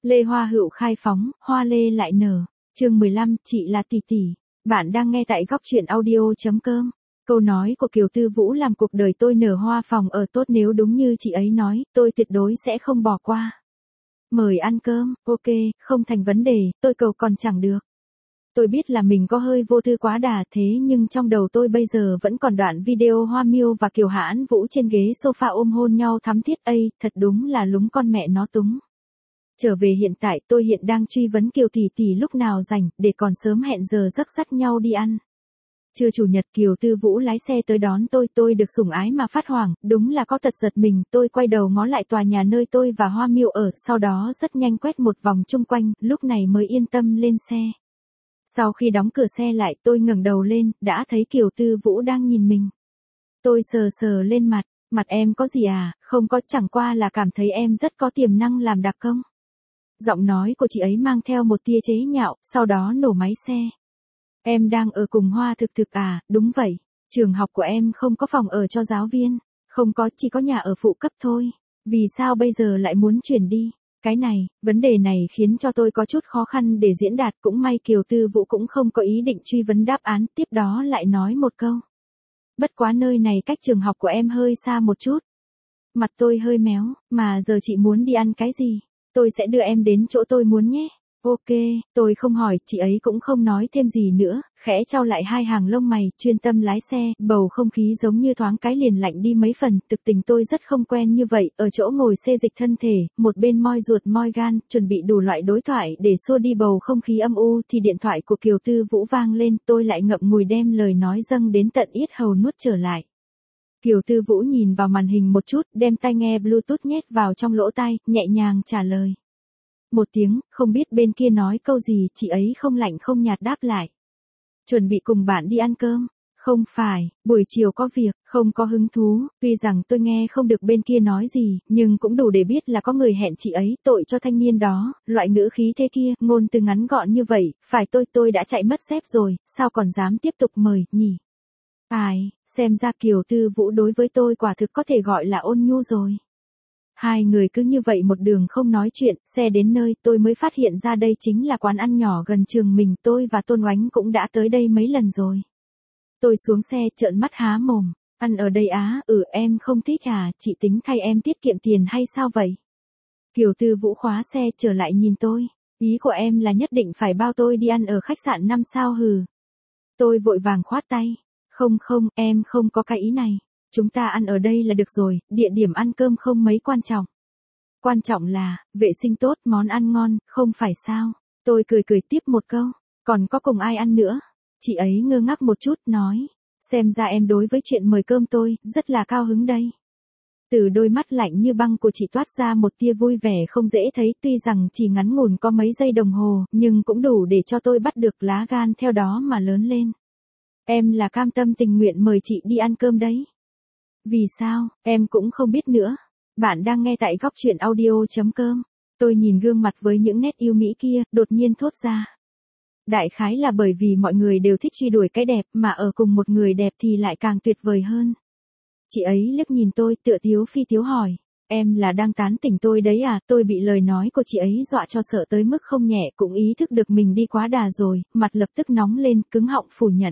Lê Hoa Hựu khai phóng, hoa lê lại nở. Chương 15, chị là tỷ tỷ. Bạn đang nghe tại góc truyện audio.com. Câu nói của Kiều Tư Vũ làm cuộc đời tôi nở hoa phòng ở tốt, nếu đúng như chị ấy nói, tôi tuyệt đối sẽ không bỏ qua. Mời ăn cơm, ok, không thành vấn đề, tôi cầu còn chẳng được. Tôi biết là mình có hơi vô tư quá đà, thế nhưng trong đầu tôi bây giờ vẫn còn đoạn video Hoa Miêu và Kiều Hãn Vũ trên ghế sofa ôm hôn nhau thắm thiết. Thật đúng là lúng con mẹ nó túng. Trở về hiện tại, tôi hiện đang truy vấn Kiều tỷ tỷ lúc nào rảnh, để còn sớm hẹn giờ giấc dắt nhau đi ăn. Trưa chủ nhật Kiều Tư Vũ lái xe tới đón tôi được sủng ái mà phát hoảng, đúng là có tật giật mình. Tôi quay đầu ngó lại tòa nhà nơi tôi và Hoa Miêu ở, sau đó rất nhanh quét một vòng chung quanh, lúc này mới yên tâm lên xe. Sau khi đóng cửa xe lại, tôi ngẩng đầu lên, đã thấy Kiều Tư Vũ đang nhìn mình. Tôi sờ lên mặt em có gì à? Không có, chẳng qua là cảm thấy em rất có tiềm năng làm đặc công. Giọng nói của chị ấy mang theo một tia chế nhạo, sau đó nổ máy xe. Em đang ở cùng Hoa Thực à? Đúng vậy. Trường học của em không có phòng ở cho giáo viên. Không có, chỉ có nhà ở phụ cấp thôi. Vì sao bây giờ lại muốn chuyển đi? Vấn đề này khiến cho tôi có chút khó khăn để diễn đạt, cũng may Kiều Tư Vũ cũng không có ý định truy vấn đáp án, tiếp đó lại nói một câu. Bất quá nơi này cách trường học của em hơi xa một chút. Mặt tôi hơi méo, mà giờ chị muốn đi ăn cái gì? Tôi sẽ đưa em đến chỗ tôi muốn nhé. Ok, tôi không hỏi, chị ấy cũng không nói thêm gì nữa, khẽ chau lại hai hàng lông mày, chuyên tâm lái xe, bầu không khí giống như thoáng cái liền lạnh đi mấy phần. Thực tình tôi rất không quen như vậy, ở chỗ ngồi xê dịch thân thể, một bên moi ruột moi gan, chuẩn bị đủ loại đối thoại để xua đi bầu không khí âm u, thì điện thoại của Kiều Tư Vũ vang lên, tôi lại ngậm ngùi đem lời nói dâng đến tận yết hầu nuốt trở lại. Kiều Tư Vũ nhìn vào màn hình một chút, đem tai nghe Bluetooth nhét vào trong lỗ tai, nhẹ nhàng trả lời. Một tiếng, không biết bên kia nói câu gì, chị ấy không lạnh không nhạt đáp lại. Chuẩn bị cùng bạn đi ăn cơm. Không phải, buổi chiều có việc, không có hứng thú. Tuy rằng tôi nghe không được bên kia nói gì, nhưng cũng đủ để biết là có người hẹn chị ấy, tội cho thanh niên đó, loại ngữ khí thế kia, ngôn từ ngắn gọn như vậy, phải tôi đã chạy mất dép rồi, sao còn dám tiếp tục mời, nhỉ? Xem ra Kiều Tư Vũ đối với tôi quả thực có thể gọi là ôn nhu rồi. Hai người cứ như vậy một đường không nói chuyện, xe đến nơi tôi mới phát hiện ra đây chính là quán ăn nhỏ gần trường mình, tôi và Tôn Oánh cũng đã tới đây mấy lần rồi. Tôi xuống xe trợn mắt há mồm, ăn ở đây á? Em không thích à, chị tính thay em tiết kiệm tiền hay sao vậy? Kiều Tư Vũ khóa xe trở lại nhìn tôi, ý của em là nhất định phải bao tôi đi ăn ở khách sạn 5 sao hừ. Tôi vội vàng khoát tay, không, em không có cái ý này. Chúng ta ăn ở đây là được rồi, địa điểm ăn cơm không mấy quan trọng. Quan trọng là, vệ sinh tốt, món ăn ngon, không phải sao? Tôi cười tiếp một câu, còn có cùng ai ăn nữa? Chị ấy ngơ ngác một chút, nói, xem ra em đối với chuyện mời cơm tôi, rất là cao hứng đây. Từ đôi mắt lạnh như băng của chị toát ra một tia vui vẻ không dễ thấy, tuy rằng chỉ ngắn ngủn có mấy giây đồng hồ, nhưng cũng đủ để cho tôi bắt được lá gan theo đó mà lớn lên. Em là cam tâm tình nguyện mời chị đi ăn cơm đấy. Vì sao, em cũng không biết nữa. Bạn đang nghe tại góc truyện audio.com. Tôi nhìn gương mặt với những nét yêu mỹ kia, đột nhiên thốt ra. Đại khái là bởi vì mọi người đều thích truy đuổi cái đẹp, mà ở cùng một người đẹp thì lại càng tuyệt vời hơn. Chị ấy liếc nhìn tôi, tựa tiếu phi tiếu hỏi. Em là đang tán tỉnh tôi đấy à? Tôi bị lời nói của chị ấy dọa cho sợ tới mức không nhẹ, cũng ý thức được mình đi quá đà rồi, mặt lập tức nóng lên, cứng họng phủ nhận.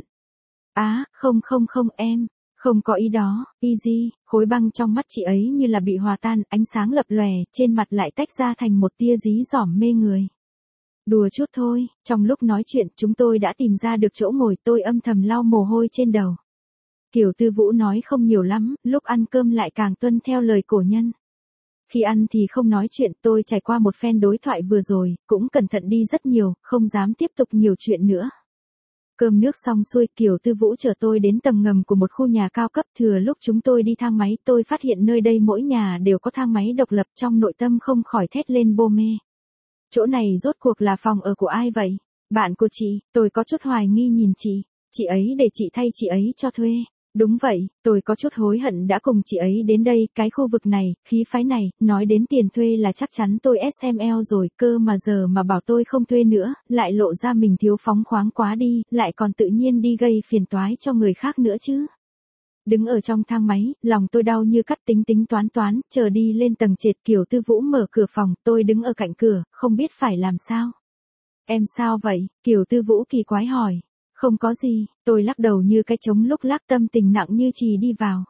Không em. Không có ý đó, easy, khối băng trong mắt chị ấy như là bị hòa tan, ánh sáng lập lòe, trên mặt lại tách ra thành một tia dí dỏm mê người. Đùa chút thôi, trong lúc nói chuyện chúng tôi đã tìm ra được chỗ ngồi, tôi âm thầm lau mồ hôi trên đầu. Kiều Tư Vũ nói không nhiều lắm, lúc ăn cơm lại càng tuân theo lời cổ nhân. Khi ăn thì không nói chuyện, tôi trải qua một phen đối thoại vừa rồi, cũng cẩn thận đi rất nhiều, không dám tiếp tục nhiều chuyện nữa. Cơm nước xong xuôi, Kiều Tư Vũ chở tôi đến tầng ngầm của một khu nhà cao cấp, thừa lúc chúng tôi đi thang máy, tôi phát hiện nơi đây mỗi nhà đều có thang máy độc lập, trong nội tâm không khỏi thét lên bô mê. Chỗ này rốt cuộc là phòng ở của ai vậy? Bạn của chị, tôi có chút hoài nghi nhìn chị ấy để chị thay chị ấy cho thuê. Đúng vậy, tôi có chút hối hận đã cùng chị ấy đến đây, cái khu vực này, khí phái này, nói đến tiền thuê là chắc chắn tôi SML rồi, cơ mà giờ mà bảo tôi không thuê nữa, lại lộ ra mình thiếu phóng khoáng quá đi, lại còn tự nhiên đi gây phiền toái cho người khác nữa chứ. Đứng ở trong thang máy, lòng tôi đau như cắt tính tính toán toán, chờ đi lên tầng trệt. Kiều Tư Vũ mở cửa phòng, tôi đứng ở cạnh cửa, không biết phải làm sao. Em sao vậy? Kiều Tư Vũ kỳ quái hỏi. Không có gì, tôi lắc đầu như cái trống lúc lắc, tâm tình nặng như chì đi vào.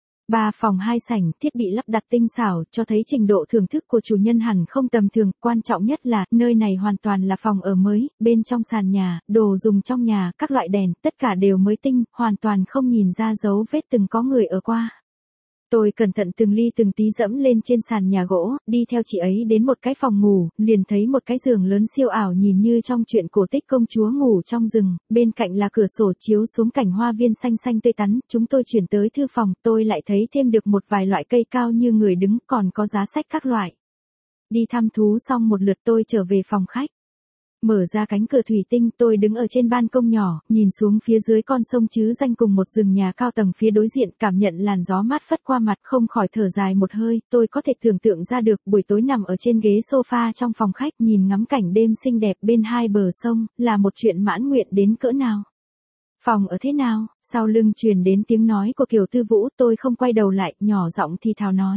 3 phòng 2 sảnh, thiết bị lắp đặt tinh xảo, cho thấy trình độ thưởng thức của chủ nhân hẳn không tầm thường. Quan trọng nhất là, nơi này hoàn toàn là phòng ở mới, bên trong sàn nhà, đồ dùng trong nhà, các loại đèn, tất cả đều mới tinh, hoàn toàn không nhìn ra dấu vết từng có người ở qua. Tôi cẩn thận từng ly từng tí dẫm lên trên sàn nhà gỗ, đi theo chị ấy đến một cái phòng ngủ, liền thấy một cái giường lớn siêu ảo nhìn như trong truyện cổ tích công chúa ngủ trong rừng, bên cạnh là cửa sổ chiếu xuống cảnh hoa viên xanh xanh tươi tắn. Chúng tôi chuyển tới thư phòng, tôi lại thấy thêm được một vài loại cây cao như người đứng, còn có giá sách các loại. Đi thăm thú xong một lượt, tôi trở về phòng khách. Mở ra cánh cửa thủy tinh, tôi đứng ở trên ban công nhỏ, nhìn xuống phía dưới con sông chứ danh cùng một rừng nhà cao tầng phía đối diện, cảm nhận làn gió mát phất qua mặt, không khỏi thở dài một hơi. Tôi có thể tưởng tượng ra được buổi tối nằm ở trên ghế sofa trong phòng khách, nhìn ngắm cảnh đêm xinh đẹp bên hai bờ sông, là một chuyện mãn nguyện đến cỡ nào. Phòng ở thế nào? Sau lưng truyền đến tiếng nói của Kiều Tư Vũ, tôi không quay đầu lại, nhỏ giọng thì thào nói.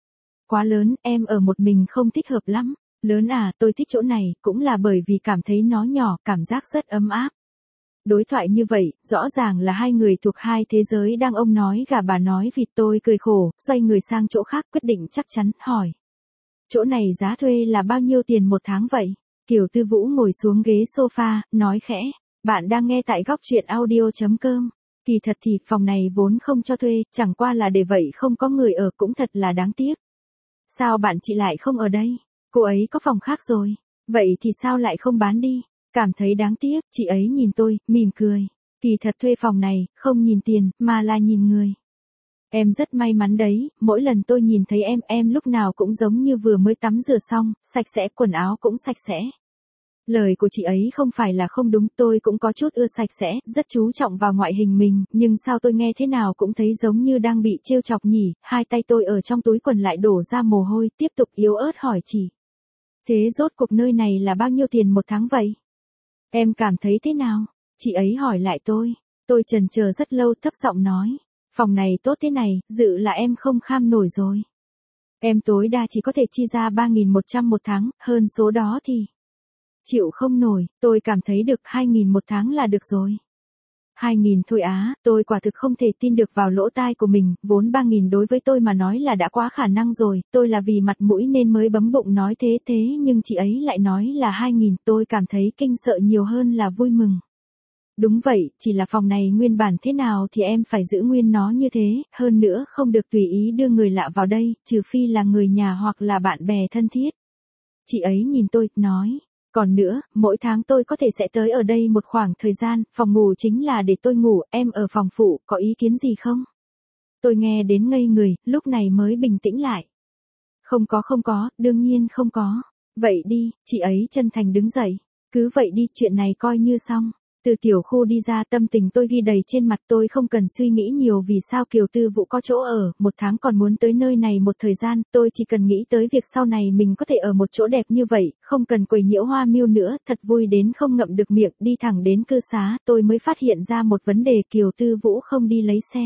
Quá lớn, em ở một mình không thích hợp lắm. Lớn à, tôi thích chỗ này, cũng là bởi vì cảm thấy nó nhỏ, cảm giác rất ấm áp. Đối thoại như vậy, rõ ràng là hai người thuộc hai thế giới đang ông nói gà bà nói vịt. Tôi cười khổ, xoay người sang chỗ khác, quyết định chắc chắn, hỏi. Chỗ này giá thuê là bao nhiêu tiền một tháng vậy? Kiều Tư Vũ ngồi xuống ghế sofa, nói khẽ. Bạn đang nghe tại góc truyện audio.com. Kỳ thật thì, phòng này vốn không cho thuê, chẳng qua là để vậy không có người ở, cũng thật là đáng tiếc. Sao bạn chị lại không ở đây? Cô ấy có phòng khác rồi. Vậy thì sao lại không bán đi? Cảm thấy đáng tiếc, chị ấy nhìn tôi, mỉm cười. Kỳ thật thuê phòng này, không nhìn tiền, mà là nhìn người. Em rất may mắn đấy, mỗi lần tôi nhìn thấy em lúc nào cũng giống như vừa mới tắm rửa xong, sạch sẽ, quần áo cũng sạch sẽ. Lời của chị ấy không phải là không đúng, tôi cũng có chút ưa sạch sẽ, rất chú trọng vào ngoại hình mình, nhưng sao tôi nghe thế nào cũng thấy giống như đang bị trêu chọc nhỉ. Hai tay tôi ở trong túi quần lại đổ ra mồ hôi, tiếp tục yếu ớt hỏi chị. Thế rốt cuộc nơi này là bao nhiêu tiền một tháng vậy? Em cảm thấy thế nào? Chị ấy hỏi lại tôi. Tôi chần chờ rất lâu, thấp giọng nói. Phòng này tốt thế này, dự là em không kham nổi rồi. Em tối đa chỉ có thể chi ra 3.100 một tháng, hơn số đó thì chịu không nổi. Tôi cảm thấy được 2.000 một tháng là được rồi. 2.000 thôi á, tôi quả thực không thể tin được vào lỗ tai của mình, vốn 3.000 đối với tôi mà nói là đã quá khả năng rồi, tôi là vì mặt mũi nên mới bấm bụng nói thế nhưng chị ấy lại nói là 2.000, tôi cảm thấy kinh sợ nhiều hơn là vui mừng. Đúng vậy, chỉ là phòng này nguyên bản thế nào thì em phải giữ nguyên nó như thế, hơn nữa không được tùy ý đưa người lạ vào đây, trừ phi là người nhà hoặc là bạn bè thân thiết. Chị ấy nhìn tôi, nói. Còn nữa, mỗi tháng tôi có thể sẽ tới ở đây một khoảng thời gian, phòng ngủ chính là để tôi ngủ, em ở phòng phụ, có ý kiến gì không? Tôi nghe đến ngây người, lúc này mới bình tĩnh lại. Không có, đương nhiên không có. Vậy đi, chị ấy chân thành đứng dậy. Cứ vậy đi, chuyện này coi như xong. Từ tiểu khu đi ra, tâm tình tôi ghi đầy trên mặt. Tôi không cần suy nghĩ nhiều vì sao Kiều Tư Vũ có chỗ ở, một tháng còn muốn tới nơi này một thời gian, tôi chỉ cần nghĩ tới việc sau này mình có thể ở một chỗ đẹp như vậy, không cần quấy nhiễu Hoa Miêu nữa, thật vui đến không ngậm được miệng. Đi thẳng đến cư xá, tôi mới phát hiện ra một vấn đề, Kiều Tư Vũ không đi lấy xe.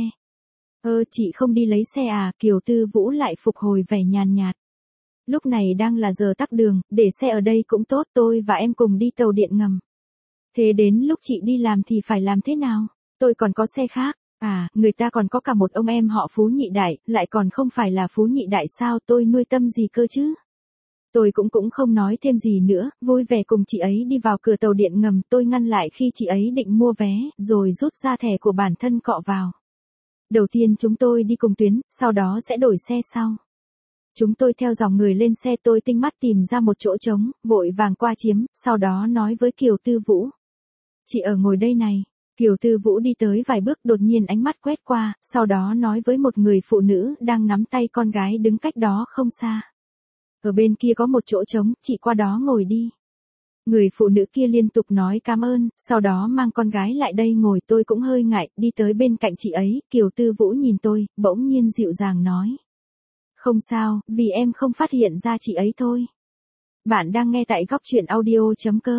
Chị không đi lấy xe à? Kiều Tư Vũ lại phục hồi vẻ nhàn nhạt. Lúc này đang là giờ tắc đường, để xe ở đây cũng tốt, tôi và em cùng đi tàu điện ngầm. Thế đến lúc chị đi làm thì phải làm thế nào? Tôi còn có xe khác. À, người ta còn có cả một ông em họ Phú Nhị Đại, lại còn không phải là Phú Nhị Đại sao, tôi nuôi tâm gì cơ chứ? Tôi cũng không nói thêm gì nữa, vui vẻ cùng chị ấy đi vào cửa tàu điện ngầm. Tôi ngăn lại khi chị ấy định mua vé, rồi rút ra thẻ của bản thân cọ vào. Đầu tiên chúng tôi đi cùng tuyến, sau đó sẽ đổi xe sau. Chúng tôi theo dòng người lên xe, tôi tinh mắt tìm ra một chỗ trống, vội vàng qua chiếm, sau đó nói với Kiều Tư Vũ. Chị ở ngồi đây này. Kiều Tư Vũ đi tới vài bước, đột nhiên ánh mắt quét qua, sau đó nói với một người phụ nữ đang nắm tay con gái đứng cách đó không xa. Ở bên kia có một chỗ trống, chị qua đó ngồi đi. Người phụ nữ kia liên tục nói cảm ơn, sau đó mang con gái lại đây ngồi. Tôi cũng hơi ngại, đi tới bên cạnh chị ấy. Kiều Tư Vũ nhìn tôi, bỗng nhiên dịu dàng nói. Không sao, vì em không phát hiện ra chị ấy thôi. Bạn đang nghe tại góc truyện audio.com.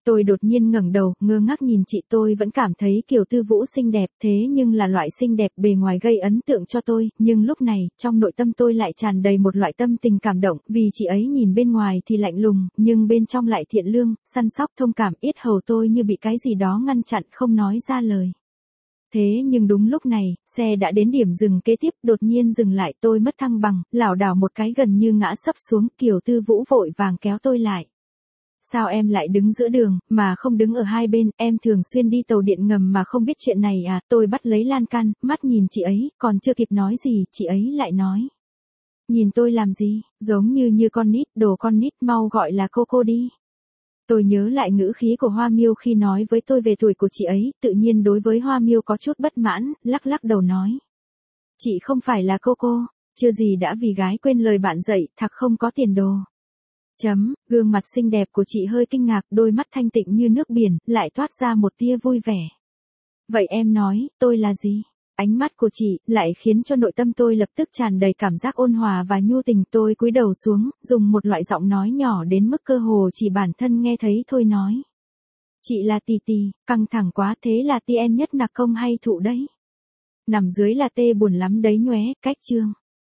Tôi đột nhiên ngẩng đầu, ngơ ngác nhìn chị. Tôi vẫn cảm thấy Kiều Tư Vũ xinh đẹp, thế nhưng là loại xinh đẹp bề ngoài gây ấn tượng cho tôi, nhưng lúc này, trong nội tâm tôi lại tràn đầy một loại tâm tình cảm động, vì chị ấy nhìn bên ngoài thì lạnh lùng, nhưng bên trong lại thiện lương, săn sóc, thông cảm. Yết hầu tôi như bị cái gì đó ngăn chặn, không nói ra lời. Thế nhưng đúng lúc này, xe đã đến điểm dừng kế tiếp, đột nhiên dừng lại, tôi mất thăng bằng, lảo đảo một cái gần như ngã sấp xuống. Kiều Tư Vũ vội vàng kéo tôi lại. Sao em lại đứng giữa đường, mà không đứng ở hai bên, em thường xuyên đi tàu điện ngầm mà không biết chuyện này à? Tôi bắt lấy lan can, mắt nhìn chị ấy, còn chưa kịp nói gì, chị ấy lại nói. Nhìn tôi làm gì, giống như con nít, đồ con nít, mau gọi là cô đi. Tôi nhớ lại ngữ khí của Hoa Miêu khi nói với tôi về tuổi của chị ấy, tự nhiên đối với Hoa Miêu có chút bất mãn, lắc lắc đầu nói. Chị không phải là cô, chưa gì đã vì gái quên lời bạn dạy, thặc không có tiền đồ. Gương mặt xinh đẹp của chị hơi kinh ngạc, đôi mắt thanh tịnh như nước biển, lại toát ra một tia vui vẻ. Vậy em nói, tôi là gì? Ánh mắt của chị lại khiến cho nội tâm tôi lập tức tràn đầy cảm giác ôn hòa và nhu tình. Tôi cúi đầu xuống, dùng một loại giọng nói nhỏ đến mức cơ hồ chỉ bản thân nghe thấy thôi nói. Chị là Tì Tì, căng thẳng quá, thế là TN nhất nạc công hay thụ đấy. Nằm dưới là tê buồn lắm đấy nhóe, cách chương.